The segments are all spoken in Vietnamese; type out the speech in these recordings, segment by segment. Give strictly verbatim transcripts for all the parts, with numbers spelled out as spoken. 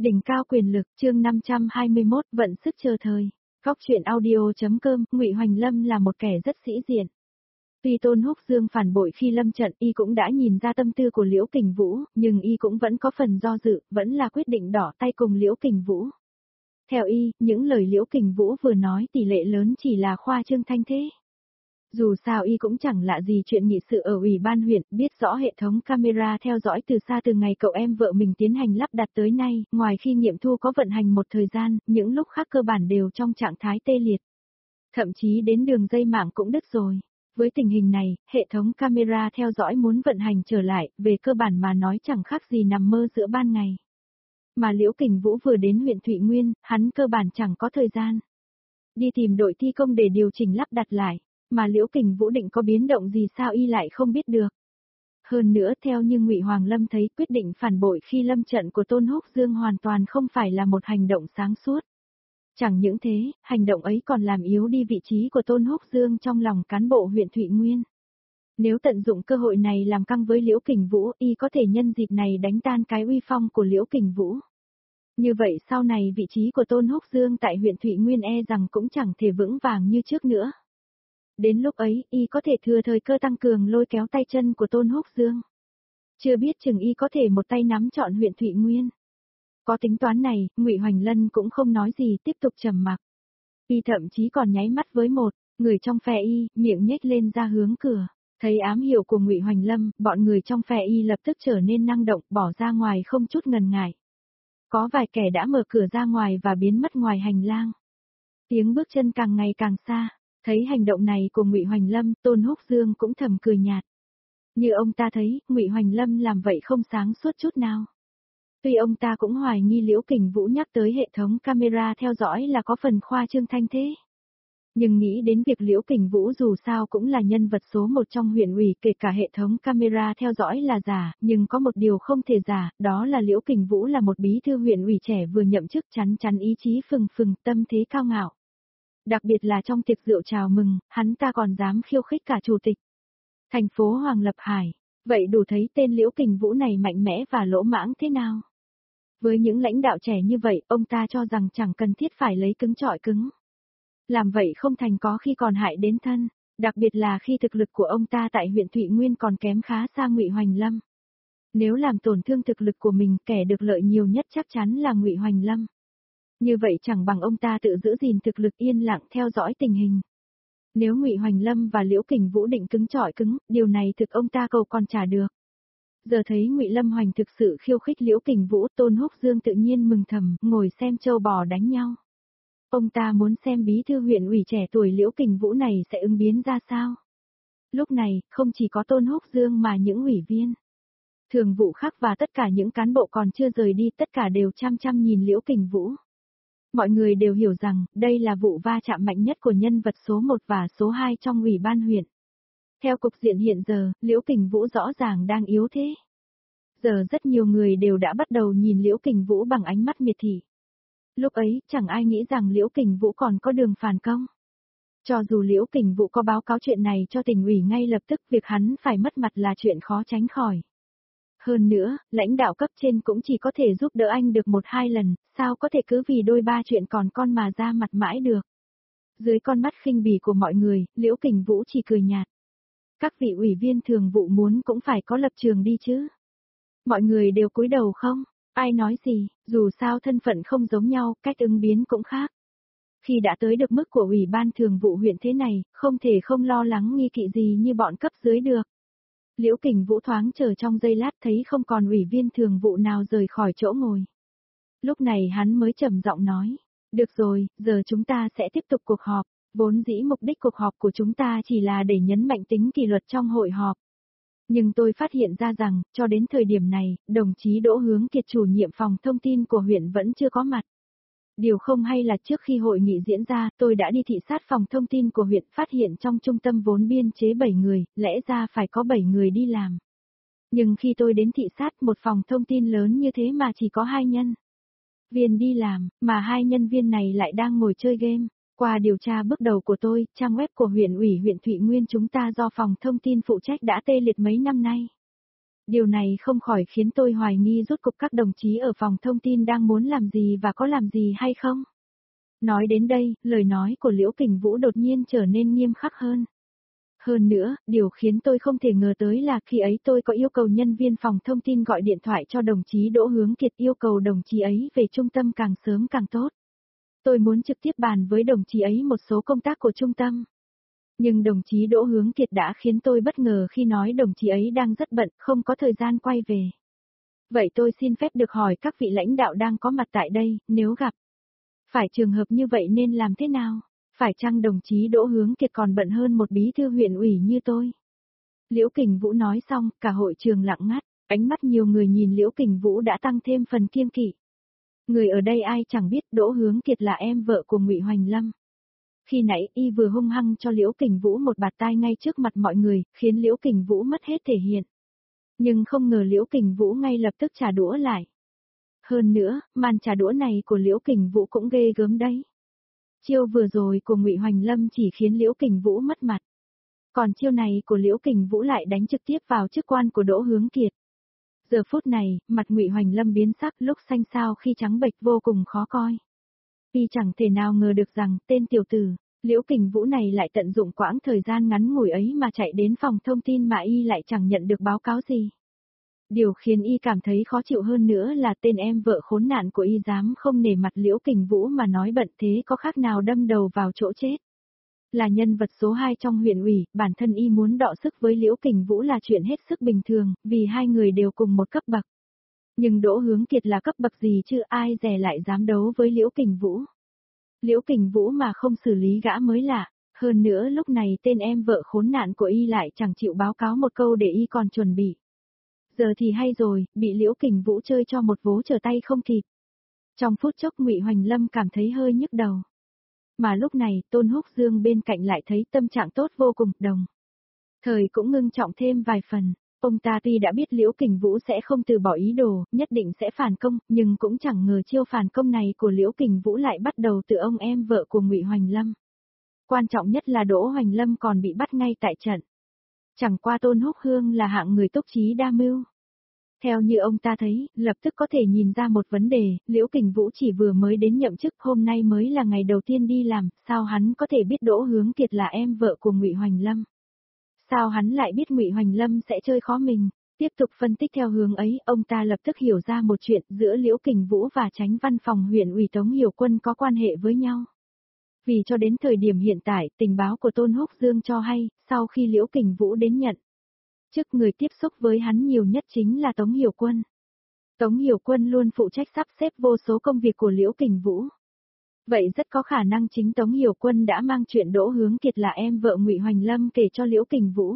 Đỉnh cao quyền lực, chương năm trăm hai mươi mốt, vận sức chờ thời. Góc truyện audio.com, Ngụy Hoành Lâm là một kẻ rất sĩ diện. Tuy Tôn Húc Dương phản bội khi lâm trận, y cũng đã nhìn ra tâm tư của Liễu Kình Vũ, nhưng y cũng vẫn có phần do dự, vẫn là quyết định đỏ tay cùng Liễu Kình Vũ. Theo y, những lời Liễu Kình Vũ vừa nói tỷ lệ lớn chỉ là khoa trương thanh thế. Dù sao y cũng chẳng lạ gì chuyện nghị sự ở ủy ban huyện, biết rõ hệ thống camera theo dõi từ xa từ ngày cậu em vợ mình tiến hành lắp đặt tới nay, ngoài khi nghiệm thu có vận hành một thời gian, những lúc khác cơ bản đều trong trạng thái tê liệt. Thậm chí đến đường dây mạng cũng đứt rồi. Với tình hình này, hệ thống camera theo dõi muốn vận hành trở lại, về cơ bản mà nói chẳng khác gì nằm mơ giữa ban ngày. Mà Liễu Kình Vũ vừa đến huyện Thụy Nguyên, hắn cơ bản chẳng có thời gian đi tìm đội thi công để điều chỉnh lắp đặt lại. Mà Liễu Kình Vũ định có biến động gì sao y lại không biết được. Hơn nữa theo như Ngụy Hoàng Lâm thấy, quyết định phản bội khi lâm trận của Tôn Húc Dương hoàn toàn không phải là một hành động sáng suốt. Chẳng những thế, hành động ấy còn làm yếu đi vị trí của Tôn Húc Dương trong lòng cán bộ huyện Thụy Nguyên. Nếu tận dụng cơ hội này làm căng với Liễu Kình Vũ, y có thể nhân dịp này đánh tan cái uy phong của Liễu Kình Vũ. Như vậy sau này vị trí của Tôn Húc Dương tại huyện Thụy Nguyên e rằng cũng chẳng thể vững vàng như trước nữa. Đến lúc ấy, y có thể thừa thời cơ tăng cường lôi kéo tay chân của Tôn Húc Dương. Chưa biết chừng y có thể một tay nắm trọn huyện Thụy Nguyên. Có tính toán này, Ngụy Hoành Lân cũng không nói gì, tiếp tục trầm mặc. Y thậm chí còn nháy mắt với một người trong phe y, miệng nhếch lên ra hướng cửa. Thấy ám hiệu của Ngụy Hoành Lâm, bọn người trong phe y lập tức trở nên năng động, bỏ ra ngoài không chút ngần ngại. Có vài kẻ đã mở cửa ra ngoài và biến mất ngoài hành lang. Tiếng bước chân càng ngày càng xa. Thấy hành động này của Ngụy Hoành Lâm, Tôn Húc Dương cũng thầm cười nhạt. Như ông ta thấy, Ngụy Hoành Lâm làm vậy không sáng suốt chút nào. Tuy ông ta cũng hoài nghi Liễu Kình Vũ nhắc tới hệ thống camera theo dõi là có phần khoa trương thanh thế. Nhưng nghĩ đến việc Liễu Kình Vũ dù sao cũng là nhân vật số một trong huyện ủy, kể cả hệ thống camera theo dõi là giả, nhưng có một điều không thể giả, đó là Liễu Kình Vũ là một bí thư huyện ủy trẻ vừa nhậm chức, chắn chắn ý chí phừng phừng, tâm thế cao ngạo. Đặc biệt là trong tiệc rượu chào mừng, hắn ta còn dám khiêu khích cả chủ tịch thành phố Hoàng Lập Hải. Vậy đủ thấy tên Liễu Kình Vũ này mạnh mẽ và lỗ mãng thế nào. Với những lãnh đạo trẻ như vậy, ông ta cho rằng chẳng cần thiết phải lấy cứng chọi cứng. Làm vậy không thành có khi còn hại đến thân, đặc biệt là khi thực lực của ông ta tại huyện Thụy Nguyên còn kém khá xa Ngụy Hoành Lâm. Nếu làm tổn thương thực lực của mình, kẻ được lợi nhiều nhất chắc chắn là Ngụy Hoành Lâm. Như vậy chẳng bằng ông ta tự giữ gìn thực lực yên lặng theo dõi tình hình. Nếu Ngụy Hoành Lâm và Liễu Kình Vũ định cứng chọi cứng, điều này thực ông ta cầu còn trả được. Giờ thấy Ngụy Lâm Hoành thực sự khiêu khích Liễu Kình Vũ, Tôn Húc Dương tự nhiên mừng thầm, ngồi xem trâu bò đánh nhau. Ông ta muốn xem bí thư huyện ủy trẻ tuổi Liễu Kình Vũ này sẽ ứng biến ra sao. Lúc này, không chỉ có Tôn Húc Dương mà những ủy viên thường vụ khác và tất cả những cán bộ còn chưa rời đi, tất cả đều chăm chăm nhìn Liễu Kình Vũ. Mọi người đều hiểu rằng, đây là vụ va chạm mạnh nhất của nhân vật số một và số hai trong ủy ban huyện. Theo cục diện hiện giờ, Liễu Kình Vũ rõ ràng đang yếu thế. Giờ rất nhiều người đều đã bắt đầu nhìn Liễu Kình Vũ bằng ánh mắt miệt thị. Lúc ấy, chẳng ai nghĩ rằng Liễu Kình Vũ còn có đường phản công. Cho dù Liễu Kình Vũ có báo cáo chuyện này cho tỉnh ủy ngay lập tức, việc hắn phải mất mặt là chuyện khó tránh khỏi. Hơn nữa, lãnh đạo cấp trên cũng chỉ có thể giúp đỡ anh được một hai lần, sao có thể cứ vì đôi ba chuyện còn con mà ra mặt mãi được. Dưới con mắt khinh bỉ của mọi người, Liễu Kình Vũ chỉ cười nhạt. Các vị ủy viên thường vụ muốn cũng phải có lập trường đi chứ. Mọi người đều cúi đầu không? Ai nói gì, dù sao thân phận không giống nhau, cách ứng biến cũng khác. Khi đã tới được mức của ủy ban thường vụ huyện thế này, không thể không lo lắng nghi kỵ gì như bọn cấp dưới được. Liễu Kình Vũ thoáng chờ trong giây lát thấy không còn ủy viên thường vụ nào rời khỏi chỗ ngồi. Lúc này hắn mới trầm giọng nói, được rồi, giờ chúng ta sẽ tiếp tục cuộc họp, vốn dĩ mục đích cuộc họp của chúng ta chỉ là để nhấn mạnh tính kỷ luật trong hội họp. Nhưng tôi phát hiện ra rằng, cho đến thời điểm này, đồng chí Đỗ Hướng Kiệt chủ nhiệm phòng thông tin của huyện vẫn chưa có mặt. Điều không hay là trước khi hội nghị diễn ra, tôi đã đi thị sát phòng thông tin của huyện, phát hiện trong trung tâm vốn biên chế bảy người, lẽ ra phải có bảy người đi làm. Nhưng khi tôi đến thị sát một phòng thông tin lớn như thế mà chỉ có hai nhân viên đi làm, mà hai nhân viên này lại đang ngồi chơi game. Qua điều tra bước đầu của tôi, trang web của huyện ủy huyện Thụy Nguyên chúng ta do phòng thông tin phụ trách đã tê liệt mấy năm nay. Điều này không khỏi khiến tôi hoài nghi rốt cục các đồng chí ở phòng thông tin đang muốn làm gì và có làm gì hay không. Nói đến đây, lời nói của Liễu Kình Vũ đột nhiên trở nên nghiêm khắc hơn. Hơn nữa, điều khiến tôi không thể ngờ tới là khi ấy tôi có yêu cầu nhân viên phòng thông tin gọi điện thoại cho đồng chí Đỗ Hướng Kiệt yêu cầu đồng chí ấy về trung tâm càng sớm càng tốt. Tôi muốn trực tiếp bàn với đồng chí ấy một số công tác của trung tâm. Nhưng đồng chí Đỗ Hướng Kiệt đã khiến tôi bất ngờ khi nói đồng chí ấy đang rất bận, không có thời gian quay về. Vậy tôi xin phép được hỏi các vị lãnh đạo đang có mặt tại đây, nếu gặp phải trường hợp như vậy nên làm thế nào? Phải chăng đồng chí Đỗ Hướng Kiệt còn bận hơn một bí thư huyện ủy như tôi? Liễu Kình Vũ nói xong, cả hội trường lặng ngắt, ánh mắt nhiều người nhìn Liễu Kình Vũ đã tăng thêm phần kiêng kỵ. Người ở đây ai chẳng biết Đỗ Hướng Kiệt là em vợ của Ngụy Hoành Lâm. Khi nãy y vừa hung hăng cho Liễu Kình Vũ một bạt tai ngay trước mặt mọi người, khiến Liễu Kình Vũ mất hết thể hiện. Nhưng không ngờ Liễu Kình Vũ ngay lập tức trả đũa lại. Hơn nữa, màn trả đũa này của Liễu Kình Vũ cũng ghê gớm đấy. Chiêu vừa rồi của Ngụy Hoành Lâm chỉ khiến Liễu Kình Vũ mất mặt. Còn chiêu này của Liễu Kình Vũ lại đánh trực tiếp vào chức quan của Đỗ Hướng Kiệt. Giờ phút này, mặt Ngụy Hoành Lâm biến sắc lúc xanh xao khi trắng bệch vô cùng khó coi. Y chẳng thể nào ngờ được rằng tên tiểu tử, Liễu Kình Vũ này lại tận dụng quãng thời gian ngắn ngủi ấy mà chạy đến phòng thông tin mà y lại chẳng nhận được báo cáo gì. Điều khiến y cảm thấy khó chịu hơn nữa là tên em vợ khốn nạn của y dám không nể mặt Liễu Kình Vũ mà nói bận thế có khác nào đâm đầu vào chỗ chết. Là nhân vật số hai trong huyện ủy, bản thân y muốn đọ sức với Liễu Kình Vũ là chuyện hết sức bình thường, vì hai người đều cùng một cấp bậc. Nhưng Đỗ Hướng Kiệt là cấp bậc gì chứ ai dè lại dám đấu với Liễu Kình Vũ. Liễu Kình Vũ mà không xử lý gã mới lạ, hơn nữa lúc này tên em vợ khốn nạn của y lại chẳng chịu báo cáo một câu để y còn chuẩn bị. Giờ thì hay rồi, bị Liễu Kình Vũ chơi cho một vố trở tay không kịp. Trong phút chốc Ngụy Hoành Lâm cảm thấy hơi nhức đầu. Mà lúc này, Tôn Húc Dương bên cạnh lại thấy tâm trạng tốt vô cùng, đồng thời cũng ngưng trọng thêm vài phần. Ông ta tuy đã biết Liễu Kình Vũ sẽ không từ bỏ ý đồ, nhất định sẽ phản công, nhưng cũng chẳng ngờ chiêu phản công này của Liễu Kình Vũ lại bắt đầu từ ông em vợ của Ngụy Hoành Lâm. Quan trọng nhất là Đỗ Hoành Lâm còn bị bắt ngay tại trận. Chẳng qua Tôn Húc Hương là hạng người túc trí đa mưu. Theo như ông ta thấy, lập tức có thể nhìn ra một vấn đề, Liễu Kình Vũ chỉ vừa mới đến nhậm chức, hôm nay mới là ngày đầu tiên đi làm, sao hắn có thể biết Đỗ Hướng Kiệt là em vợ của Ngụy Hoành Lâm? Sao hắn lại biết Ngụy Hoành Lâm sẽ chơi khó mình? Tiếp tục phân tích theo hướng ấy, ông ta lập tức hiểu ra một chuyện giữa Liễu Kình Vũ và Chánh Văn phòng huyện ủy Tống Hiểu Quân có quan hệ với nhau. Vì cho đến thời điểm hiện tại, tình báo của Tôn Húc Dương cho hay, sau khi Liễu Kình Vũ đến nhận chức, người tiếp xúc với hắn nhiều nhất chính là Tống Hiểu Quân. Tống Hiểu Quân luôn phụ trách sắp xếp vô số công việc của Liễu Kình Vũ. Vậy rất có khả năng chính Tống Hiểu Quân đã mang chuyện Đỗ Hướng Kiệt là em vợ Ngụy Hoành Lâm kể cho Liễu Kình Vũ.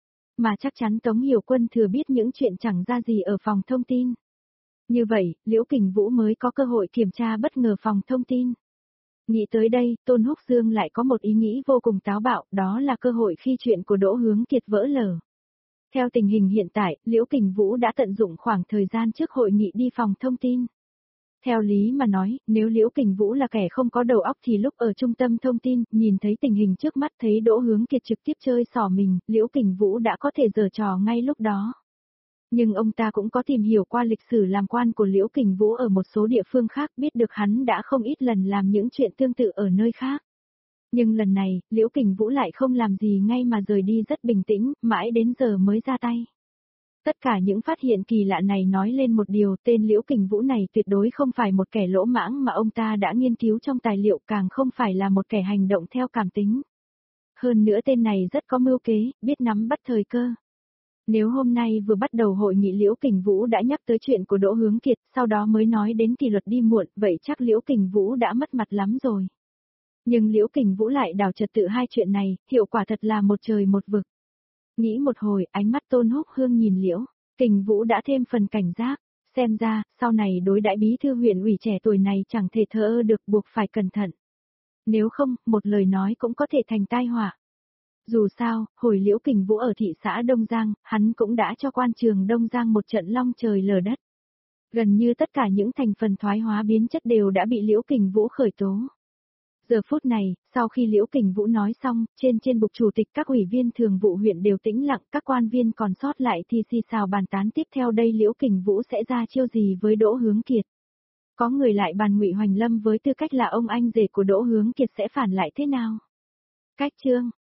Mà chắc chắn Tống Hiểu Quân thừa biết những chuyện chẳng ra gì ở phòng thông tin. Như vậy, Liễu Kình Vũ mới có cơ hội kiểm tra bất ngờ phòng thông tin. Nghĩ tới đây, Tôn Húc Dương lại có một ý nghĩ vô cùng táo bạo, đó là cơ hội khi chuyện của Đỗ Hướng Kiệt vỡ lở. Theo tình hình hiện tại, Liễu Kình Vũ đã tận dụng khoảng thời gian trước hội nghị đi phòng thông tin. Theo lý mà nói, nếu Liễu Kình Vũ là kẻ không có đầu óc thì lúc ở trung tâm thông tin, nhìn thấy tình hình trước mắt thấy Đỗ Hướng Kiệt trực tiếp chơi xỏ mình, Liễu Kình Vũ đã có thể giở trò ngay lúc đó. Nhưng ông ta cũng có tìm hiểu qua lịch sử làm quan của Liễu Kình Vũ ở một số địa phương khác, biết được hắn đã không ít lần làm những chuyện tương tự ở nơi khác. Nhưng lần này, Liễu Kình Vũ lại không làm gì ngay mà rời đi rất bình tĩnh, mãi đến giờ mới ra tay. Tất cả những phát hiện kỳ lạ này nói lên một điều, tên Liễu Kình Vũ này tuyệt đối không phải một kẻ lỗ mãng mà ông ta đã nghiên cứu trong tài liệu, càng không phải là một kẻ hành động theo cảm tính. Hơn nữa tên này rất có mưu kế, biết nắm bắt thời cơ. Nếu hôm nay vừa bắt đầu hội nghị Liễu Kình Vũ đã nhắc tới chuyện của Đỗ Hướng Kiệt, sau đó mới nói đến kỷ luật đi muộn, vậy chắc Liễu Kình Vũ đã mất mặt lắm rồi. Nhưng Liễu Kình Vũ lại đảo trật tự hai chuyện này, hiệu quả thật là một trời một vực. Nghĩ một hồi, ánh mắt Tôn Húc Hương nhìn Liễu Kình Vũ đã thêm phần cảnh giác, xem ra, sau này đối đãi bí thư huyện ủy trẻ tuổi này chẳng thể thờ ơ được, buộc phải cẩn thận. Nếu không, một lời nói cũng có thể thành tai họa. Dù sao, hồi Liễu Kình Vũ ở thị xã Đông Giang, hắn cũng đã cho quan trường Đông Giang một trận long trời lở đất. Gần như tất cả những thành phần thoái hóa biến chất đều đã bị Liễu Kình Vũ khởi tố. Giờ phút này, sau khi Liễu Kình Vũ nói xong, trên trên bục chủ tịch các ủy viên thường vụ huyện đều tĩnh lặng, các quan viên còn sót lại thì xì xào bàn tán tiếp theo đây Liễu Kình Vũ sẽ ra chiêu gì với Đỗ Hướng Kiệt. Có người lại bàn Ngụy Hoành Lâm với tư cách là ông anh rể của Đỗ Hướng Kiệt sẽ phản lại thế nào. Cách chương